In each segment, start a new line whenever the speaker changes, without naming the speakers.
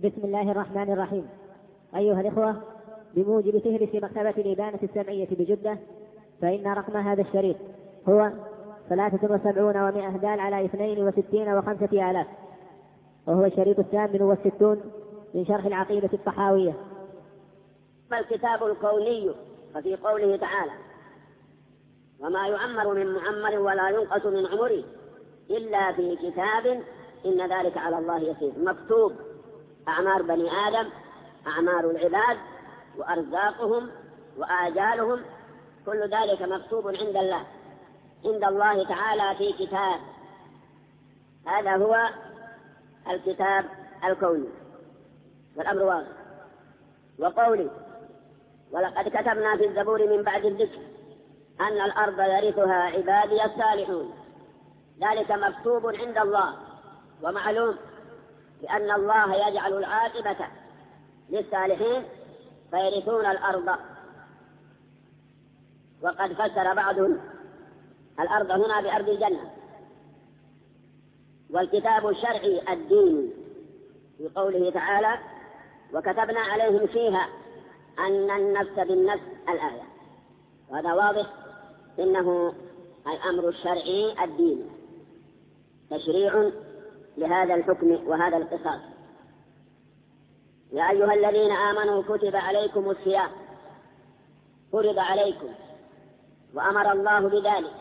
بسم الله الرحمن الرحيم. أيها الإخوة، بموجب فهرس مكتبة الإبانة السمعية بجدة، فإن رقم هذا الشريط هو 73 و100 دال على 62 و5 آلاف، وهو الشريط 68 من شرح العقيدة الطحاوية.
الكتاب الكوني، ففي قوله تعالى: وما يعمر من معمر ولا ينقص من عمره إلا في كتاب إن ذلك على الله يسير. مكتوب أعمار بني آدم، أعمار العباد وأرزاقهم وآجالهم، كل ذلك مكتوب عند الله تعالى في كتاب. هذا هو الكتاب الكوني، والأمر واضح. وقوله: ولقد كتبنا في الزبور من بعد الذكر أن الأرض يرثها عبادي الصالحون، ذلك مكتوب عند الله ومعلوم، لأن الله يجعل العاقبة للصالحين فيرثون الأرض. وقد فسر بعضهم الأرض هنا بأرض الجنة. والكتاب الشرعي الديني في قوله تعالى: وكتبنا عليهم فيها أن النفس بالنفس، الآية. وهذا واضح إنه الأمر الشرعي الديني، تشريع لهذا الحكم وهذا القصاص. يا أيها الذين آمنوا كتب عليكم الصيام، فرض عليكم، وأمر الله بذلك،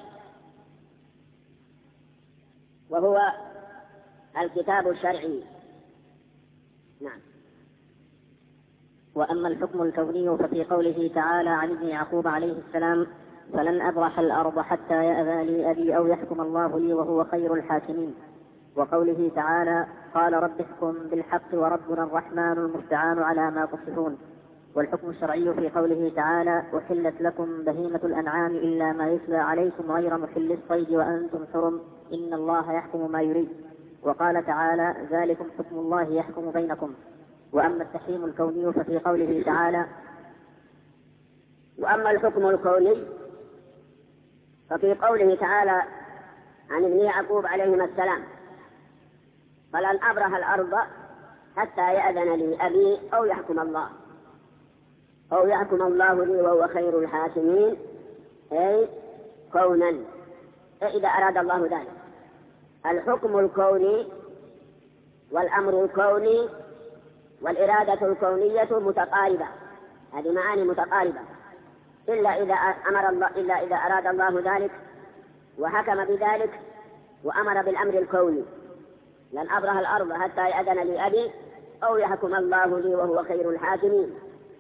وهو الكتاب الشرعي. نعم.
وأما الحكم الكوني ففي قوله تعالى عن ابن يعقوب عليه السلام: فلن أبرح الأرض حتى يأذن لي أبي أو يحكم الله لي وهو خير الحاكمين. وقوله تعالى: قال رب احكم بالحق وربنا الرحمن المستعان على ما تصفون. والحكم الشرعي في قوله تعالى: أحلت لكم بهيمة الأنعام إلا ما يتلى عليكم غير محل الصيد وأنتم حرم إن الله يحكم ما يريد. وقال تعالى: ذلكم حكم الله يحكم بينكم. وأما التحريم الكوني ففي قوله تعالى:
وأما الحكم الكوني ففي قوله تعالى عن ابن يعقوب عليهما السلام: فلن أبرح الأرض حتى يأذن لي أبي أو يحكم الله لي وهو خير الحاكمين، أي كونا، إذا أراد الله ذلك. الحكم الكوني والأمر الكوني والإرادة الكونية متقاربة، هذه معاني متقاربة، إلا إذا أراد الله ذلك وحكم بذلك وأمر بالأمر الكوني: لن أبرح الأرض حتى يأذن لي أبي أو يحكم الله لي وهو خير الحاكمين.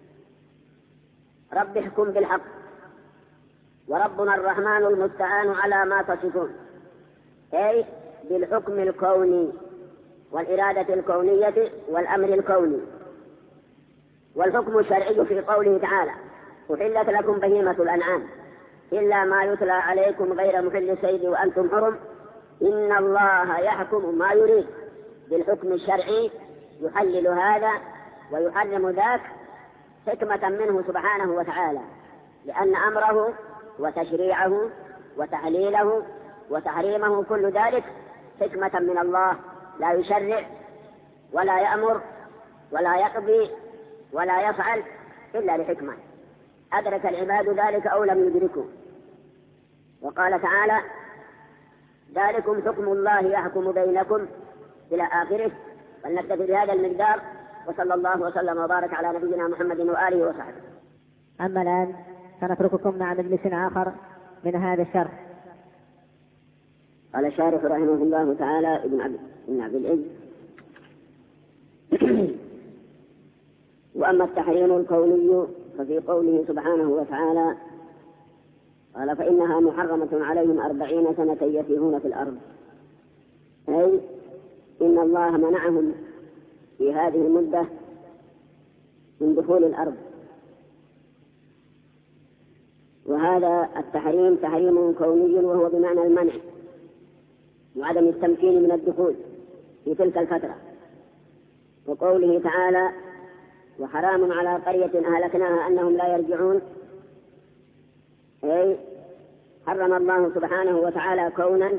رب احكم بالحق وربنا الرحمن المستعان على ما تصفون، أي بالحكم الكوني والإرادة الكونية والأمر الكوني. والحكم الشرعي في قوله تعالى: أحلت لكم بهيمة الأنعام إلا ما يتلى عليكم غير محل الصيد وأنتم حرم إن الله يحكم ما يريد. بالحكم الشرعي يحلل هذا ويحرم ذاك حكمة منه سبحانه وتعالى، لأن أمره وتشريعه وتحليله وتحريمه كل ذلك حكمة من الله، لا يشرع ولا يأمر ولا يقضي ولا يفعل إلا لحكمة أدرك العباد ذلك أو لم يدركوا. وقال تعالى: ذلكم حكم الله يحكم بينكم إلى آخره. فلنكتفي بهذا المقدار، وصلى الله وسلم وبارك على نبينا محمد وآله وصحبه.
أما الآن سنترككم مع مجلس آخر من هذا الشرح.
قال الشارح رحمه الله تعالى ابن عبد العز: وأما التحريم الكوني ففي قوله سبحانه وتعالى: قال فإنها محرمة عليهم 40 سنة يتيهون في الأرض، أي إن الله منعهم في هذه المدة من دخول الأرض. وهذا التحريم تحريم كوني، وهو بمعنى المنع وعدم التمكين من الدخول في تلك الفترة. وقوله تعالى: وحرام على قرية أهلكناها أنهم لا يرجعون، أي حرم الله سبحانه وتعالى كونا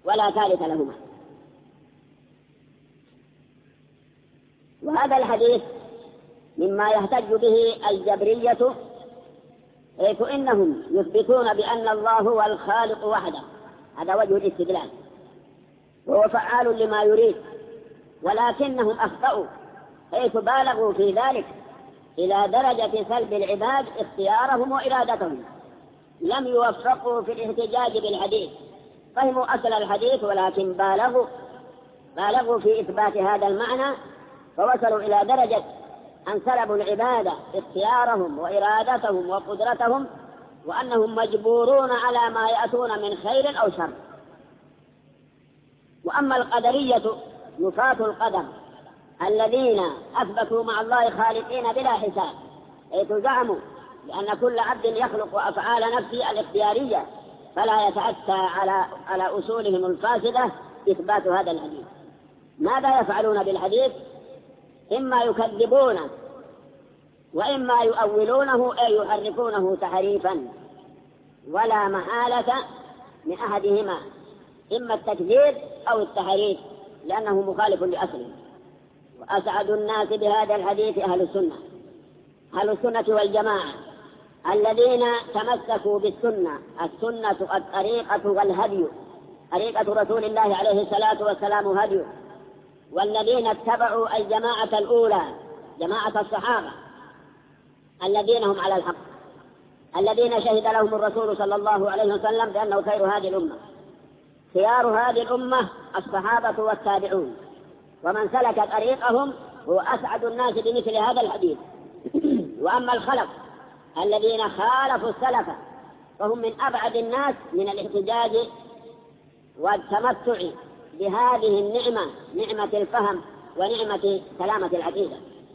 ولا ثالث لهما. وهذا الحديث مما يحتج به الجبرية، حيث إنهم يثبتون بأن الله هو الخالق وحده، هذا وجه الاستدلال، وهو فعال لما يريد، ولكنهم أخطأوا حيث بالغوا في ذلك إلى درجة سلب العباد اختيارهم وإرادتهم، لم يوفقوا في الاحتجاج بالحديث، فهموا أصل الحديث ولكن بالغوا في إثبات هذا المعنى، فوصلوا إلى درجة أن سلبوا العبادة اختيارهم وإرادتهم وقدرتهم، وأنهم مجبورون على ما يأتون من خير أو شر. وأما القدرية نفاة القدر الذين أثبتوا مع الله خالقين بلا حساب، حيث زعموا لأن كل عبد يخلق أفعال نفسه الاختيارية، فلا يتأتى على أصولهم الفاسدة إثبات هذا الحديث. ماذا يفعلون بالحديث؟ إما يكذبونه وإما يؤولونه أي يحرفونه تحريفا، ولا محالة من أحدهما، إما التكذيب أو التحريف، لأنه مخالف لأصله. وأسعد الناس بهذا الحديث أهل السنة والجماعة الذين تمسكوا بالسنة، السنة الطريقة والهدي، طريقة رسول الله عليه الصلاة والسلام هدي، والذين اتبعوا الجماعة الأولى جماعة الصحابة الذين هم على الحق، الذين شهد لهم الرسول صلى الله عليه وسلم بأنه خير هذه الأمة. خيار هذه الأمة الصحابة والتابعون، ومن سلك طريقهم هو أسعد الناس بمثل هذا الحديث. وأما الخلف الذين خالفوا السلف فهم من أبعد الناس من الاحتجاج والتمتع بهذه النعمة، نعمة الفهم ونعمة سلامة العقيدة.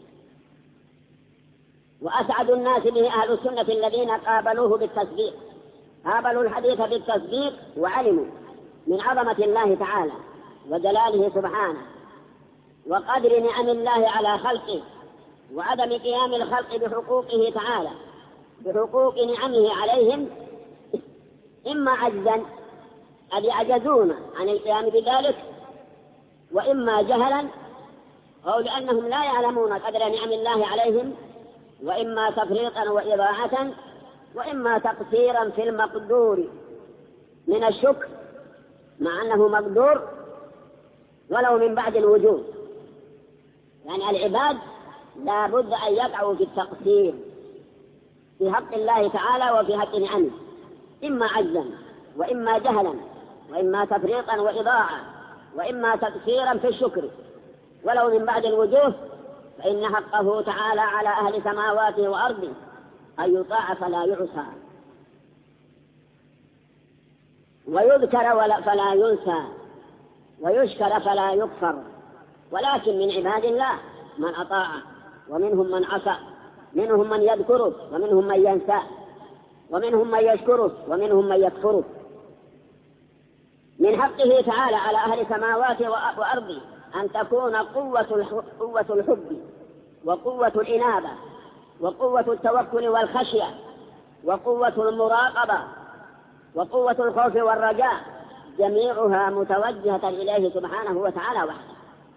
وأسعد الناس به أهل السنة الذين قابلوه بالتصديق، قابلوا الحديث بالتصديق وعلموا من عظمة الله تعالى وجلاله سبحانه وقدر نعم الله على خلقه، وعدم قيام الخلق بحقوقه تعالى، بحقوق نعمه عليهم، إما عجزا أن يعجزون عن القيام بذلك، وإما جهلا أو لأنهم لا يعلمون قدر نعم الله عليهم، وإما تفريطا وإضاعة، وإما تقصيرا في المقدور من الشكر مع أنه مقدور ولو من بعد الوجود. يعني العباد لا بد أن يقعوا في التقصير في حق الله تعالى وفي حق نعمه، إما عجزا وإما جهلا وإما تفريطا وإضاعة وإما تقصيرا في الشكر ولو من بعد الوجوه، فإن حقه تعالى على أهل سماواته وأرضه أن يطاع فلا يعصى، ويذكر فلا ينسى، ويشكر فلا يكفر. ولكن من عباد الله من أطاع ومنهم من عصى، منهم من يذكره ومنهم من ينسى، ومنهم من يشكره ومنهم من يكفره. من حقه تعالى على أهل سماواته وأرضه أن تكون قوة الحب وقوة الإنابة وقوة التوكل والخشية وقوة المراقبة وقوة الخوف والرجاء جميعها متوجهة إليه سبحانه وتعالى وحده،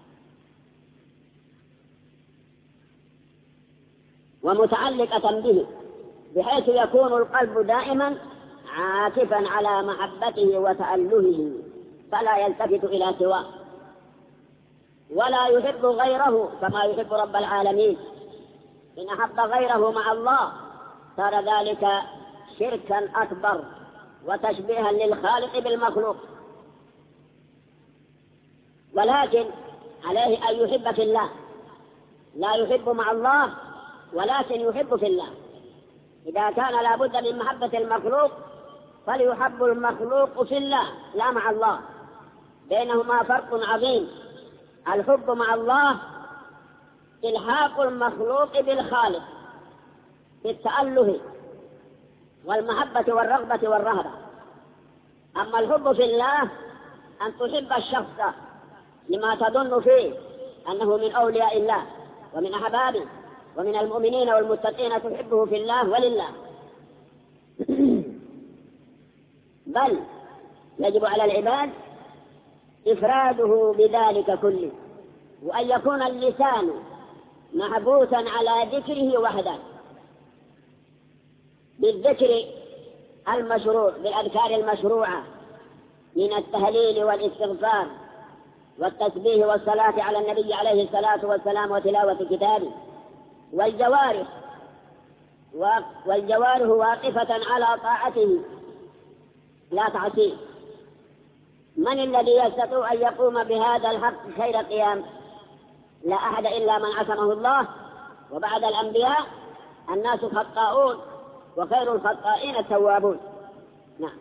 ومتعلقة به، بحيث يكون القلب دائما عاكفا على محبته وتألهه، فلا يلتفت إلى سواه، ولا يحب غيره كما يحب رب العالمين. إن أحب غيره مع الله صار ذلك شركا أكبر وتشبيها للخالق بالمخلوق. ولكن عليه أن يحب في الله، لا يحب مع الله ولكن يحب في الله. إذا كان لا بد من محبة المخلوق فليحب المخلوق في الله لا مع الله، بينهما فرق عظيم. الحب مع الله إلحاق المخلوق بالخالق بالتأله والمحبة والرغبة والرهبة. أما الحب في الله أن تحب الشخص لما تظن فيه أنه من أولياء الله ومن أحبابه ومن المؤمنين والمتقين، تحبه في الله ولله. بل يجب على العباد إفراده بذلك كله، وأن يكون اللسان محبوسا على ذكره وحده بالذكر المشروع، بالأذكار المشروعة من التهليل والاستغفار والتسبيح والصلاة على النبي عليه الصلاة والسلام وتلاوة كتابه، والجوارح واقفة على طاعته لا تعصيه. من الذي يستطيع أن يقوم بهذا الحق خير قيام؟ لا أحد إلا من عصمه الله، وبعد الأنبياء الناس خطاؤون وخير الخطائين التوابون. نعم.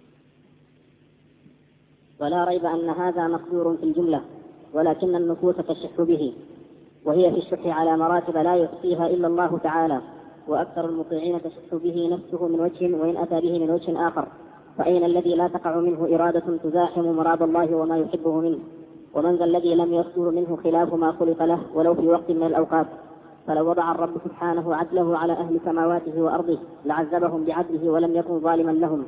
ولا ريب أن هذا مقدور في الجملة، ولكن النفوس تشح به، وهي في الشح على مراتب لا يحصيها إلا الله تعالى، وأكثر المطيعين تشح به نفسه من وجه، وإن أتى به من وجه آخر، فأين الذي لا تقع منه إرادة تزاحم مراد الله وما يحبه منه؟ ومن ذا الذي لم يصدر منه خلاف ما خلق له ولو في وقت من الأوقات؟ فلو وضع الرب سبحانه عدله على أهل سماواته وأرضه لعذبهم بعدله ولم يكن ظالما لهم.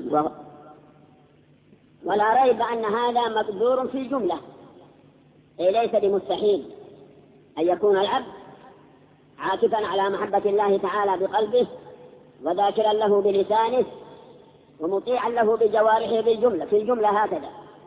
ولا ريب أن هذا مقدور في الجملة، أي ليس بمستحيل أن يكون العبد عاكفا على محبة الله تعالى بقلبه، وذاكرا له بلسانه، ومطيعا له بجوارحه بالجملة في الجملة هكذا،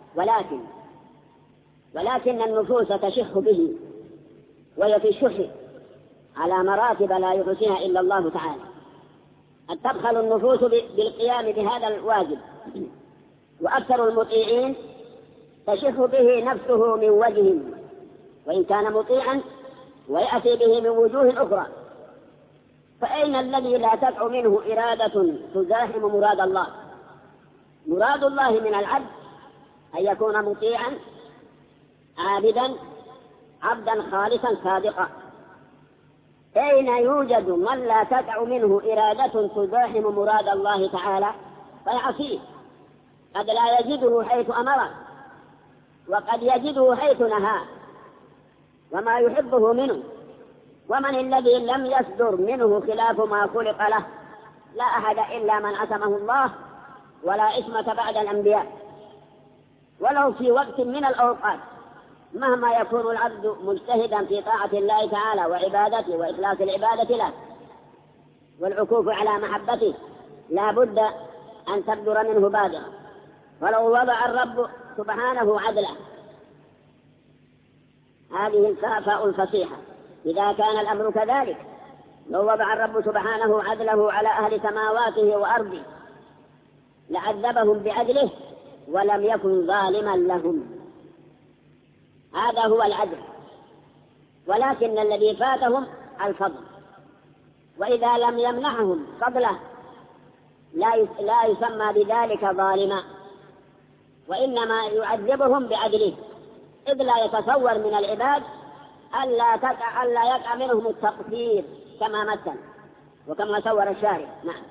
ولكن النفوس تشح به، وهي في الشح على مراتب لا يحصيها إلا الله تعالى. قد تبخل النفوس بالقيام بهذا الواجب، وأكثر المطيعين تشح به نفسه من وجه وإن كان مطيعا، ويأتي به من وجوه أخرى. فأين الذي لا تدع منه إرادة تزاحم مراد الله؟ مراد الله من العبد أن يكون مطيعا عابدا عبدا خالصا صادقا. أين يوجد من لا تدع منه إرادة تزاحم مراد الله تعالى فيعصيه؟ قد لا يجده حيث أمره، وقد يجده حيث نهى وما يحبه منه. ومن الذي لم يصدر منه خلاف ما خلق له؟ لا أحد إلا من عصمه الله، ولا عصمة بعد الأنبياء. ولو في وقت من الأوقات مهما يكون العبد مجتهدا في طاعة الله تعالى وعبادته وإخلاص العبادة له والعكوف على محبته، لا بد أن تبدر منه بادرة. ولو وضع الرب سبحانه عدله، هذه الكافة الفصيحة، إذا كان الأمر كذلك، لو وضع الرب سبحانه عدله على أهل سماواته وأرضه لعذبهم بعدله ولم يكن ظالما لهم. هذا هو العدل، ولكن الذي فاتهم الفضل، وإذا لم يمنحهم فضله لا يسمى بذلك ظالما، وإنما يعذبهم بعدله، إذ لا يتصور من العباد ألا يقع منهم التقصير كما مثل وكما صور الشارع. نعم.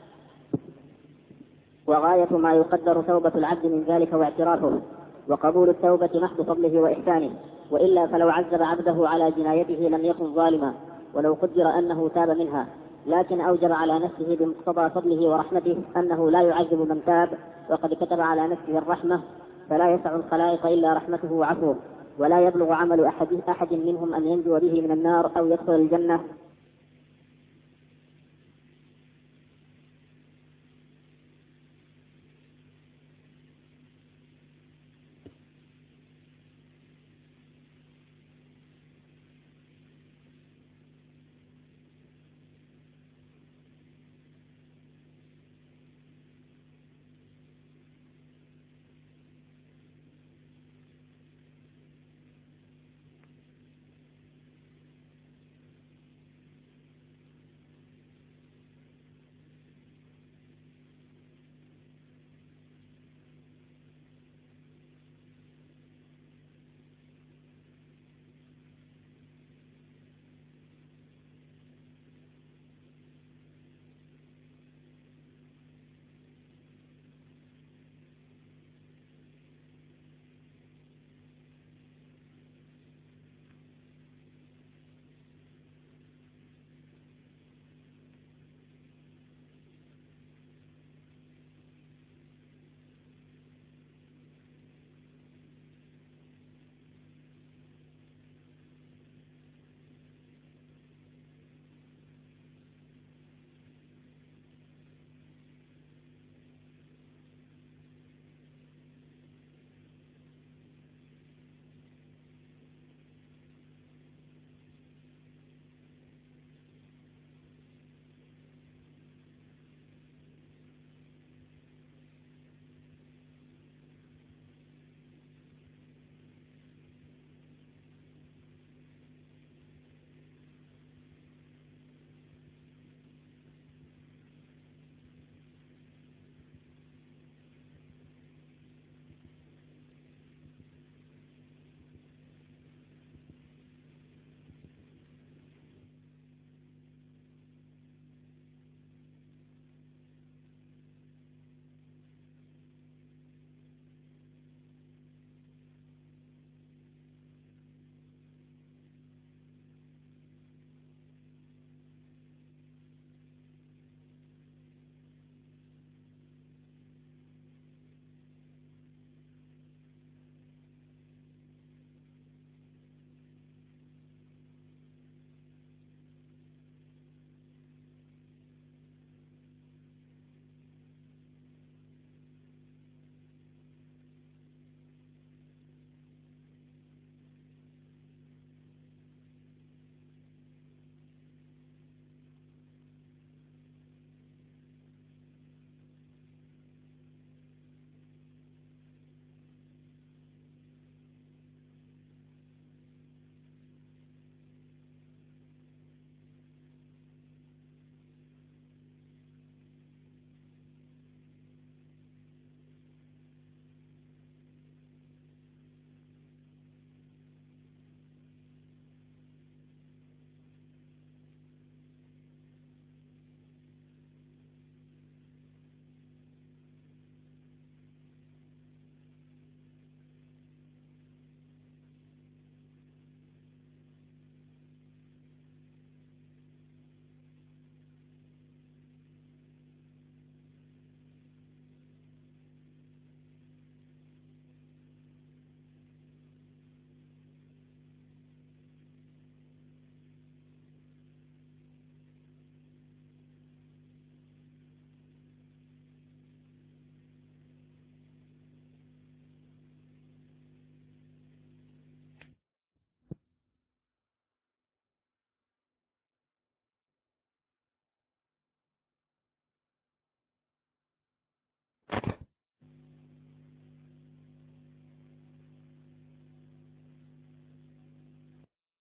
وغاية ما يقدر توبة العبد من ذلك واعترافه، وقبول التوبة محض فضله وإحسانه، وإلا فلو عذب عبده على جنايته لم يكن ظالما ولو قدر أنه تاب منها، لكن أوجب على نفسه بمقتضى فضله ورحمته أنه لا يعذب من تاب، وقد كتب على نفسه الرحمة، فلا يسع الخلائق إلا رحمته وعفوه، ولا يبلغ عمل أحد منهم أن ينجو به من النار أو يدخل الجنة